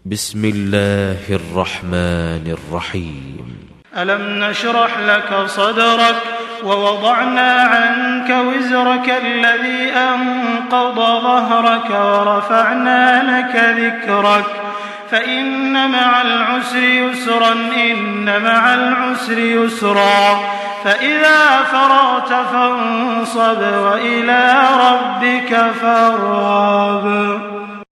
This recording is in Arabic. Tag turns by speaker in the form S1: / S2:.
S1: بسم الله الرحمن الرحيم.
S2: ألم نشرح لك صدرك ووضعنا عنك وزرك الذي أنقض ظهرك ورفعنا لك ذكرك فإن مع العسر يسرا إن مع العسر يسرا فإذا فرغت فانصب وإلى ربك فارغب.